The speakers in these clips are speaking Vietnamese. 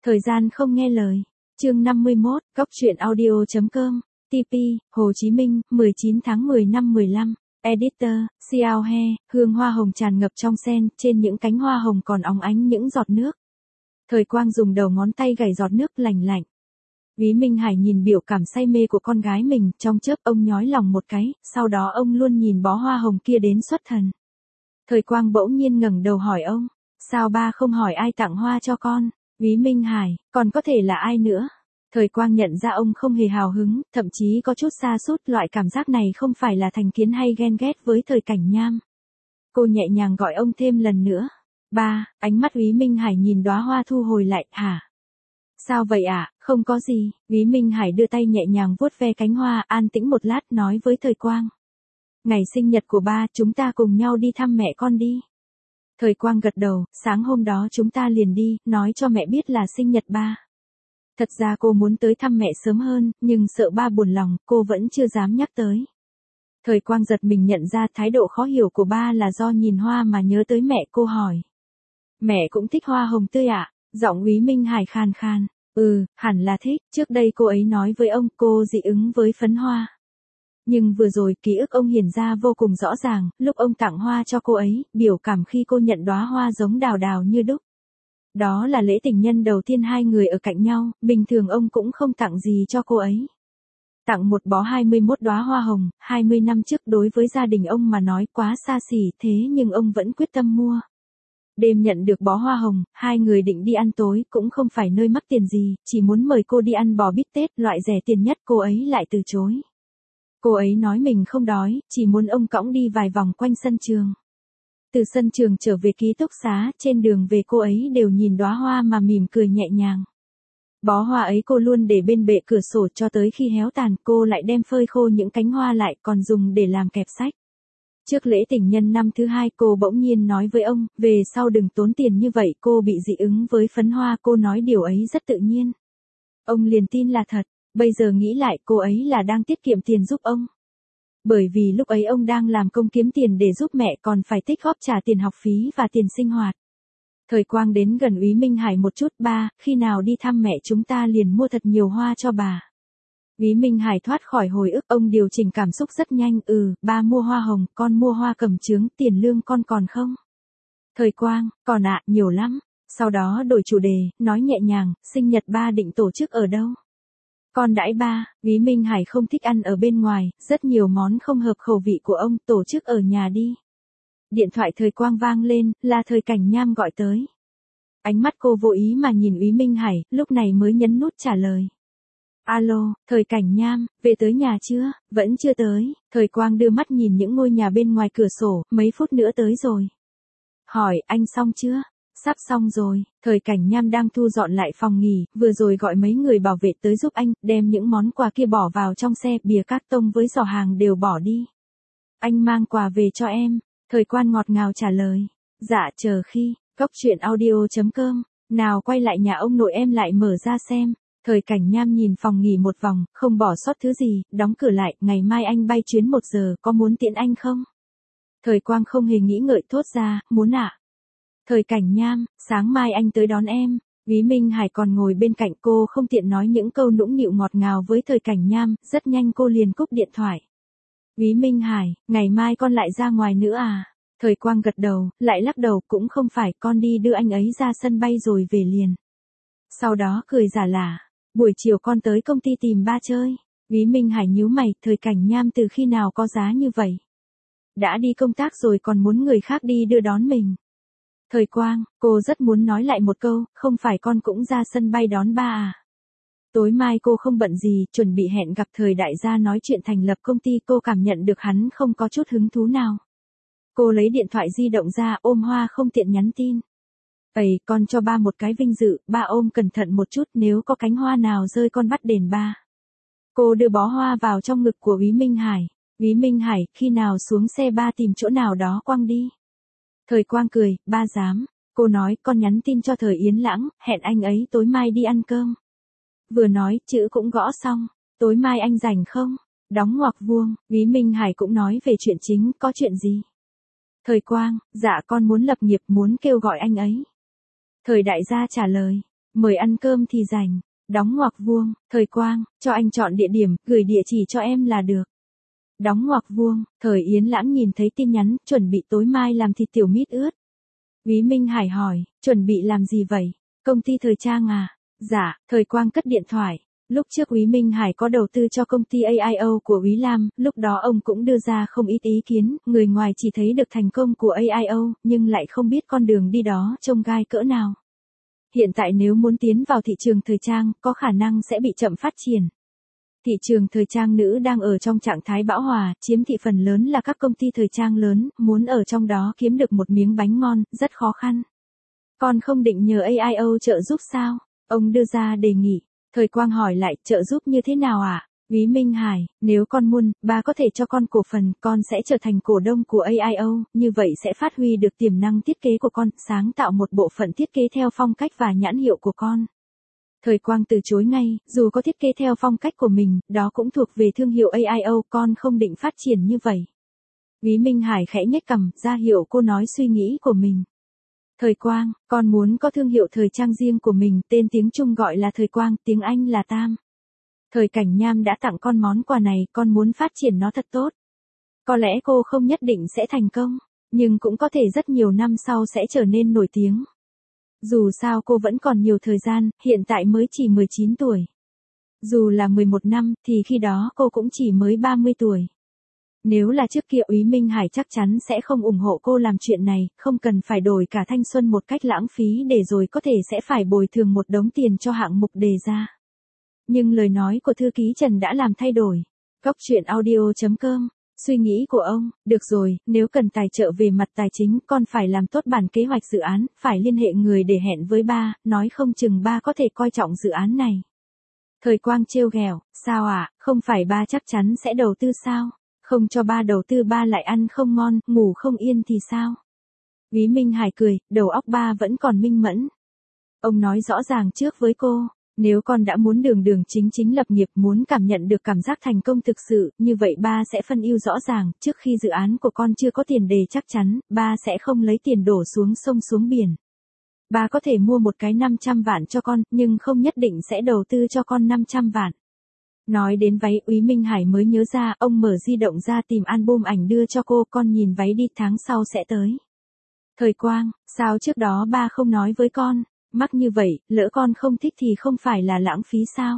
Thời gian không nghe lời. Chương 51, Góc truyện audio.com, TP, Hồ Chí Minh, 19 tháng 10 năm 15. Editor, Xiao He, hương hoa hồng tràn ngập trong sen, trên những cánh hoa hồng còn óng ánh những giọt nước. Thời Quang dùng đầu ngón tay gảy giọt nước lành lạnh. Lý Minh Hải nhìn biểu cảm say mê của con gái mình, trong chớp ông nhói lòng một cái, sau đó ông luôn nhìn bó hoa hồng kia đến xuất thần. Thời Quang bỗng nhiên ngẩng đầu hỏi ông, sao ba không hỏi ai tặng hoa cho con? Lý Minh Hải, còn có thể là ai nữa? Thời Quang nhận ra ông không hề hào hứng, thậm chí có chút sa sút, loại cảm giác này không phải là thành kiến hay ghen ghét với Thời Cảnh Nham. Cô nhẹ nhàng gọi ông thêm lần nữa. Ba, ánh mắt Lý Minh Hải nhìn đóa hoa thu hồi lại, hả? Sao vậy ạ? Không có gì. Lý Minh Hải đưa tay nhẹ nhàng vuốt ve cánh hoa, an tĩnh một lát nói với Thời Quang. Ngày sinh nhật của ba, chúng ta cùng nhau đi thăm mẹ con đi. Thời Quang gật đầu, sáng hôm đó chúng ta liền đi, nói cho mẹ biết là sinh nhật ba. Thật ra cô muốn tới thăm mẹ sớm hơn, nhưng sợ ba buồn lòng, cô vẫn chưa dám nhắc tới. Thời Quang giật mình nhận ra thái độ khó hiểu của ba là do nhìn hoa mà nhớ tới mẹ, cô hỏi. Mẹ cũng thích hoa hồng tươi ạ? Giọng Lý Minh Hải khàn khàn. Hẳn là thích, trước đây cô ấy nói với ông cô dị ứng với phấn hoa. Nhưng vừa rồi ký ức ông hiện ra vô cùng rõ ràng, lúc ông tặng hoa cho cô ấy, biểu cảm khi cô nhận đóa hoa giống đào đào như đúc. Đó là lễ tình nhân đầu tiên hai người ở cạnh nhau, bình thường ông cũng không tặng gì cho cô ấy. Tặng một bó 21 đóa hoa hồng, 20 năm trước đối với gia đình ông mà nói quá xa xỉ, thế nhưng ông vẫn quyết tâm mua. Đêm nhận được bó hoa hồng, hai người định đi ăn tối, cũng không phải nơi mắc tiền gì, chỉ muốn mời cô đi ăn bò bít tết, loại rẻ tiền nhất, cô ấy lại từ chối. Cô ấy nói mình không đói, chỉ muốn ông cõng đi vài vòng quanh sân trường. Từ sân trường trở về ký túc xá, trên đường về cô ấy đều nhìn đóa hoa mà mỉm cười nhẹ nhàng. Bó hoa ấy cô luôn để bên bệ cửa sổ cho tới khi héo tàn, cô lại đem phơi khô những cánh hoa lại, còn dùng để làm kẹp sách. Trước lễ tình nhân năm thứ hai cô bỗng nhiên nói với ông, về sau đừng tốn tiền như vậy, cô bị dị ứng với phấn hoa, cô nói điều ấy rất tự nhiên. Ông liền tin là thật, bây giờ nghĩ lại cô ấy là đang tiết kiệm tiền giúp ông. Bởi vì lúc ấy ông đang làm công kiếm tiền để giúp mẹ, còn phải tích góp trả tiền học phí và tiền sinh hoạt. Thời Quang đến gần Úy Minh Hải một chút, ba, khi nào đi thăm mẹ chúng ta liền mua thật nhiều hoa cho bà. Úy Minh Hải thoát khỏi hồi ức, ông điều chỉnh cảm xúc rất nhanh, ba mua hoa hồng, con mua hoa cẩm chướng, tiền lương con còn không? Thời Quang, còn ạ, nhiều lắm. Sau đó đổi chủ đề, nói nhẹ nhàng, sinh nhật ba định tổ chức ở đâu? Con đãi ba. Úy Minh Hải không thích ăn ở bên ngoài, rất nhiều món không hợp khẩu vị của ông, tổ chức ở nhà đi. Điện thoại Thời Quang vang lên, là Thời Cảnh Nham gọi tới. Ánh mắt cô vô ý mà nhìn Úy Minh Hải, lúc này mới nhấn nút trả lời. Alo, Thời Cảnh Nham, về tới nhà chưa? Vẫn chưa tới. Thời Quang đưa mắt nhìn những ngôi nhà bên ngoài cửa sổ, mấy phút nữa tới rồi. Hỏi, anh xong chưa? Sắp xong rồi. Thời Cảnh Nham đang thu dọn lại phòng nghỉ, vừa rồi gọi mấy người bảo vệ tới giúp anh, đem những món quà kia bỏ vào trong xe, bìa các tông với giỏ hàng đều bỏ đi. Anh mang quà về cho em. Thời Quan ngọt ngào trả lời. Dạ, chờ khi. Góc truyện audio.com. Nào quay lại nhà ông nội em lại mở ra xem. Thời Cảnh Nham nhìn phòng nghỉ một vòng, không bỏ sót thứ gì, đóng cửa lại, ngày mai anh bay chuyến 1 giờ, có muốn tiễn anh không? Thời Quang không hề nghĩ ngợi thốt ra, muốn ạ. Thời Cảnh Nham, sáng mai anh tới đón em. Lý Minh Hải còn ngồi bên cạnh, cô không tiện nói những câu nũng nịu ngọt ngào với Thời Cảnh Nham, rất nhanh cô liền cúp điện thoại. Lý Minh Hải, ngày mai con lại ra ngoài nữa à? Thời Quang gật đầu, lại lắc đầu, cũng không phải, con đi đưa anh ấy ra sân bay rồi về liền. Sau đó cười giả lả, buổi chiều con tới công ty tìm ba chơi. Lý Minh Hải nhíu mày, Thời Cảnh Nham từ khi nào có giá như vậy? Đã đi công tác rồi còn muốn người khác đi đưa đón mình. Thời Quang, cô rất muốn nói lại một câu, không phải con cũng ra sân bay đón ba à? Tối mai cô không bận gì, chuẩn bị hẹn gặp Thời đại gia nói chuyện thành lập công ty, cô cảm nhận được hắn không có chút hứng thú nào. Cô lấy điện thoại di động ra, ôm hoa không tiện nhắn tin. Con cho ba một cái vinh dự, ba ôm cẩn thận một chút, nếu có cánh hoa nào rơi con bắt đền ba. Cô đưa bó hoa vào trong ngực của Úy Minh Hải. Úy Minh Hải, khi nào xuống xe ba tìm chỗ nào đó quăng đi. Thời Quang cười, ba dám. Cô nói, con nhắn tin cho Thời Yến Lãng, hẹn anh ấy tối mai đi ăn cơm. Vừa nói, chữ cũng gõ xong. Tối mai anh rảnh không? Đóng ngoặc vuông. Úy Minh Hải cũng nói về chuyện chính, có chuyện gì? Thời Quang, dạ con muốn lập nghiệp, muốn kêu gọi anh ấy. Thời đại gia trả lời. Mời ăn cơm thì rảnh. Đóng ngoặc vuông, Thời Quang, cho anh chọn địa điểm, gửi địa chỉ cho em là được. Đóng ngoặc vuông, Thời Yến Lãng nhìn thấy tin nhắn, chuẩn bị tối mai làm thịt tiểu mít ướt. Úy Minh Hải hỏi, chuẩn bị làm gì vậy? Công ty thời trang à? Dạ, Thời Quang cất điện thoại. Lúc trước Úy Minh Hải có đầu tư cho công ty AIO của Úy Lam, lúc đó ông cũng đưa ra không ít ý kiến, người ngoài chỉ thấy được thành công của AIO, nhưng lại không biết con đường đi đó trông gai cỡ nào. Hiện tại nếu muốn tiến vào thị trường thời trang, có khả năng sẽ bị chậm phát triển. Thị trường thời trang nữ đang ở trong trạng thái bão hòa, chiếm thị phần lớn là các công ty thời trang lớn, muốn ở trong đó kiếm được một miếng bánh ngon, rất khó khăn. Con không định nhờ AIO trợ giúp sao? Ông đưa ra đề nghị. Thời Quang hỏi lại, trợ giúp như thế nào ạ? Úy Minh Hải, nếu con muốn, ba có thể cho con cổ phần, con sẽ trở thành cổ đông của AIO, như vậy sẽ phát huy được tiềm năng thiết kế của con, sáng tạo một bộ phận thiết kế theo phong cách và nhãn hiệu của con. Thời Quang từ chối ngay, dù có thiết kế theo phong cách của mình, đó cũng thuộc về thương hiệu AIO, con không định phát triển như vậy. Úy Minh Hải khẽ nhếch cằm, ra hiệu cô nói suy nghĩ của mình. Thời Quang, con muốn có thương hiệu thời trang riêng của mình, tên tiếng Trung gọi là Thời Quang, tiếng Anh là Tam. Thời Cảnh Nham đã tặng con món quà này, con muốn phát triển nó thật tốt. Có lẽ cô không nhất định sẽ thành công, nhưng cũng có thể rất nhiều năm sau sẽ trở nên nổi tiếng. Dù sao cô vẫn còn nhiều thời gian, hiện tại mới chỉ 19 tuổi. Dù là 11 năm, thì khi đó cô cũng chỉ mới 30 tuổi. Nếu là trước kia Úy Minh Hải chắc chắn sẽ không ủng hộ cô làm chuyện này, không cần phải đổi cả thanh xuân một cách lãng phí để rồi có thể sẽ phải bồi thường một đống tiền cho hạng mục đề ra. Nhưng lời nói của thư ký Trần đã làm thay đổi. Góc truyện audio.com. Suy nghĩ của ông, được rồi, nếu cần tài trợ về mặt tài chính, con phải làm tốt bản kế hoạch dự án, phải liên hệ người để hẹn với ba, nói không chừng ba có thể coi trọng dự án này. Thời Quang trêu ghẹo, sao ạ, không phải ba chắc chắn sẽ đầu tư sao? Không cho ba đầu tư ba lại ăn không ngon, ngủ không yên thì sao? Úy Minh Hải cười, đầu óc ba vẫn còn minh mẫn. Ông nói rõ ràng trước với cô. Nếu con đã muốn đường đường chính chính lập nghiệp, muốn cảm nhận được cảm giác thành công thực sự, như vậy ba sẽ phân ưu rõ ràng, trước khi dự án của con chưa có tiền đề chắc chắn, ba sẽ không lấy tiền đổ xuống sông xuống biển. Ba có thể mua một cái 500 vạn cho con, nhưng không nhất định sẽ đầu tư cho con 500 vạn. Nói đến váy, Úy Minh Hải mới nhớ ra, ông mở di động ra tìm album ảnh đưa cho cô, con nhìn váy đi, tháng sau sẽ tới. Thời Quang, sao trước đó ba không nói với con? Mắc như vậy, lỡ con không thích thì không phải là lãng phí sao?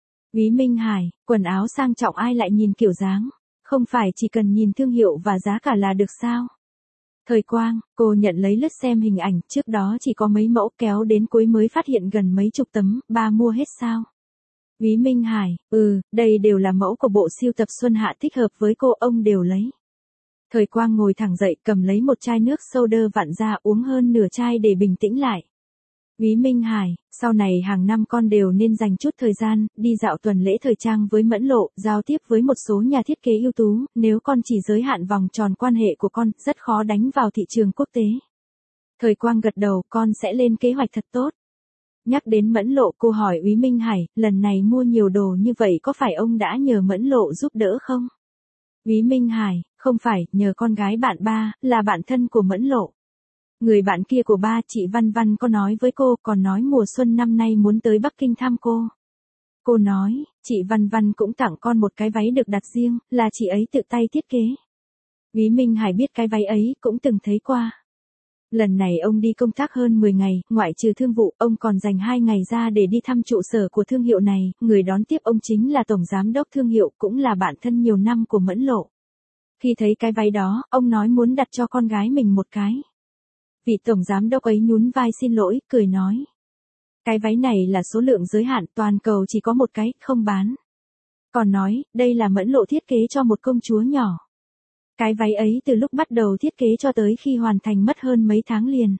Úy Minh Hải, quần áo sang trọng ai lại nhìn kiểu dáng? Không phải chỉ cần nhìn thương hiệu và giá cả là được sao? Thời Quang, cô nhận lấy lướt xem hình ảnh, trước đó chỉ có mấy mẫu, kéo đến cuối mới phát hiện gần mấy chục tấm, ba mua hết sao? Úy Minh Hải, đây đều là mẫu của bộ sưu tập xuân hạ thích hợp với cô, ông đều lấy. Thời Quang ngồi thẳng dậy, cầm lấy một chai nước soda vặn ra, uống hơn nửa chai để bình tĩnh lại. Úy Minh Hải, sau này hàng năm con đều nên dành chút thời gian, đi dạo tuần lễ thời trang với Mẫn Lộ, giao tiếp với một số nhà thiết kế ưu tú, nếu con chỉ giới hạn vòng tròn quan hệ của con, rất khó đánh vào thị trường quốc tế. Thời Quang gật đầu, con sẽ lên kế hoạch thật tốt. Nhắc đến Mẫn Lộ, cô hỏi Úy Minh Hải, lần này mua nhiều đồ như vậy có phải ông đã nhờ Mẫn Lộ giúp đỡ không? Úy Minh Hải, không phải, nhờ con gái bạn ba, là bạn thân của Mẫn Lộ. Người bạn kia của ba, chị Văn Văn có nói với cô, còn nói mùa xuân năm nay muốn tới Bắc Kinh thăm cô. Cô nói, chị Văn Văn cũng tặng con một cái váy được đặt riêng, là chị ấy tự tay thiết kế. Úy Minh Hải biết cái váy ấy, cũng từng thấy qua. Lần này ông đi công tác hơn 10 ngày, ngoại trừ thương vụ, ông còn dành 2 ngày ra để đi thăm trụ sở của thương hiệu này, người đón tiếp ông chính là tổng giám đốc thương hiệu, cũng là bạn thân nhiều năm của Mẫn Lộ. Khi thấy cái váy đó, ông nói muốn đặt cho con gái mình một cái. Vị tổng giám đốc ấy nhún vai xin lỗi, cười nói. Cái váy này là số lượng giới hạn, toàn cầu chỉ có một cái, không bán. Còn nói, đây là Mẫn Lộ thiết kế cho một công chúa nhỏ. Cái váy ấy từ lúc bắt đầu thiết kế cho tới khi hoàn thành mất hơn mấy tháng liền.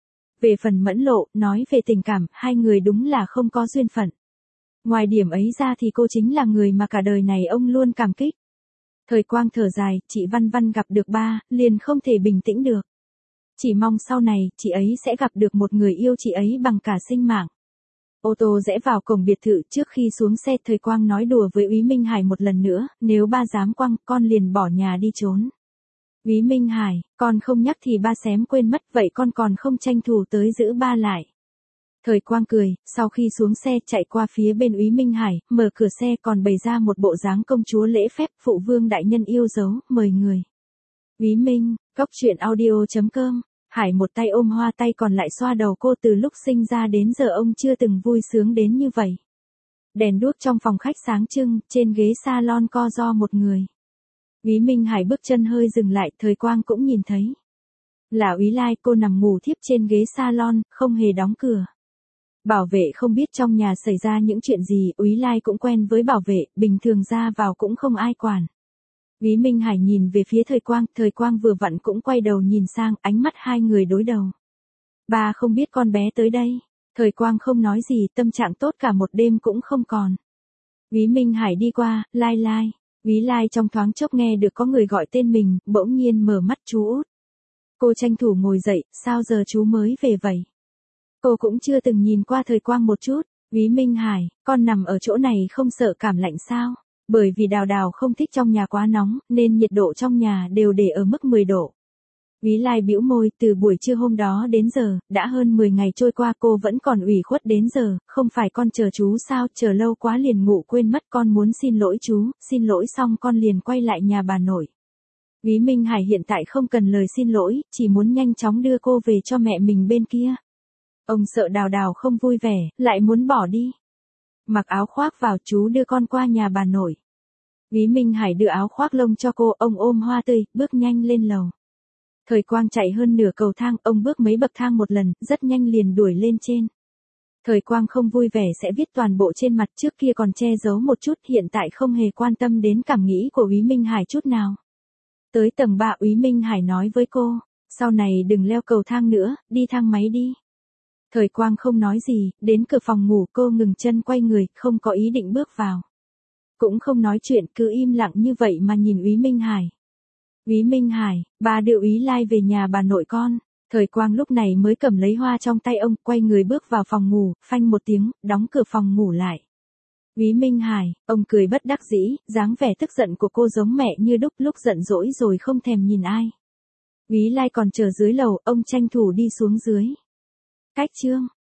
Về phần Mẫn Lộ, nói về tình cảm, hai người đúng là không có duyên phận. Ngoài điểm ấy ra thì cô chính là người mà cả đời này ông luôn cảm kích. Thời Quang thở dài, chị Văn Văn gặp được ba, liền không thể bình tĩnh được. Chỉ mong sau này, chị ấy sẽ gặp được một người yêu chị ấy bằng cả sinh mạng. Ô tô rẽ vào cổng biệt thự, trước khi xuống xe, Thời Quang nói đùa với Úy Minh Hải một lần nữa, nếu ba dám quăng, con liền bỏ nhà đi trốn. Úy Minh Hải, con không nhắc thì ba xém quên mất, vậy con còn không tranh thủ tới giữ ba lại. Thời Quang cười, sau khi xuống xe chạy qua phía bên Úy Minh Hải, mở cửa xe còn bày ra một bộ dáng công chúa lễ phép, phụ vương đại nhân yêu dấu, mời người. Úy Minh, cóc truyện audio.com, Hải một tay ôm hoa tay còn lại xoa đầu cô, từ lúc sinh ra đến giờ ông chưa từng vui sướng đến như vậy. Đèn đuốc trong phòng khách sáng trưng, trên ghế salon co ro một người. Úy Minh Hải bước chân hơi dừng lại, Thời Quang cũng nhìn thấy. Là Úy Lai, cô nằm ngủ thiếp trên ghế salon, không hề đóng cửa. Bảo vệ không biết trong nhà xảy ra những chuyện gì, Úy Lai cũng quen với bảo vệ, bình thường ra vào cũng không ai quản. Úy Minh Hải nhìn về phía Thời Quang vừa vặn cũng quay đầu nhìn sang, ánh mắt hai người đối đầu. Ba không biết con bé tới đây. Thời Quang không nói gì, tâm trạng tốt cả một đêm cũng không còn. Úy Minh Hải đi qua, Lai Lai. Úy Lai trong thoáng chốc nghe được có người gọi tên mình, bỗng nhiên mở mắt chú út. Cô tranh thủ ngồi dậy, sao giờ chú mới về vậy? Cô cũng chưa từng nhìn qua Thời Quang một chút. Úy Minh Hải, con nằm ở chỗ này không sợ cảm lạnh sao? Bởi vì Đào Đào không thích trong nhà quá nóng, nên nhiệt độ trong nhà đều để ở mức 10 độ. Úy Lai bĩu môi, từ buổi trưa hôm đó đến giờ, đã hơn 10 ngày trôi qua cô vẫn còn ủy khuất đến giờ, không phải con chờ chú sao, chờ lâu quá liền ngủ quên mất, con muốn xin lỗi chú, xin lỗi xong con liền quay lại nhà bà nội. Úy Minh Hải hiện tại không cần lời xin lỗi, chỉ muốn nhanh chóng đưa cô về cho mẹ mình bên kia. Ông sợ Đào Đào không vui vẻ, lại muốn bỏ đi. Mặc áo khoác vào, chú đưa con qua nhà bà nội. Úy Minh Hải đưa áo khoác lông cho cô, ông ôm hoa tươi, bước nhanh lên lầu. Thời Quang chạy hơn nửa cầu thang, ông bước mấy bậc thang một lần, rất nhanh liền đuổi lên trên. Thời Quang không vui vẻ sẽ viết toàn bộ trên mặt, trước kia còn che giấu một chút, hiện tại không hề quan tâm đến cảm nghĩ của Úy Minh Hải chút nào. Tới tầng 3 Úy Minh Hải nói với cô, sau này đừng leo cầu thang nữa, đi thang máy đi. Thời Quang không nói gì, đến cửa phòng ngủ cô ngừng chân quay người, không có ý định bước vào. Cũng không nói chuyện, cứ im lặng như vậy mà nhìn Úy Minh Hải. Úy Minh Hải, ba đưa Úy Lai về nhà bà nội con. Thời Quang lúc này mới cầm lấy hoa trong tay ông, quay người bước vào phòng ngủ, phanh một tiếng, đóng cửa phòng ngủ lại. Úy Minh Hải, ông cười bất đắc dĩ, dáng vẻ tức giận của cô giống mẹ như đúc, lúc giận dỗi rồi không thèm nhìn ai. Úy Lai còn chờ dưới lầu, ông tranh thủ đi xuống dưới. Cách chương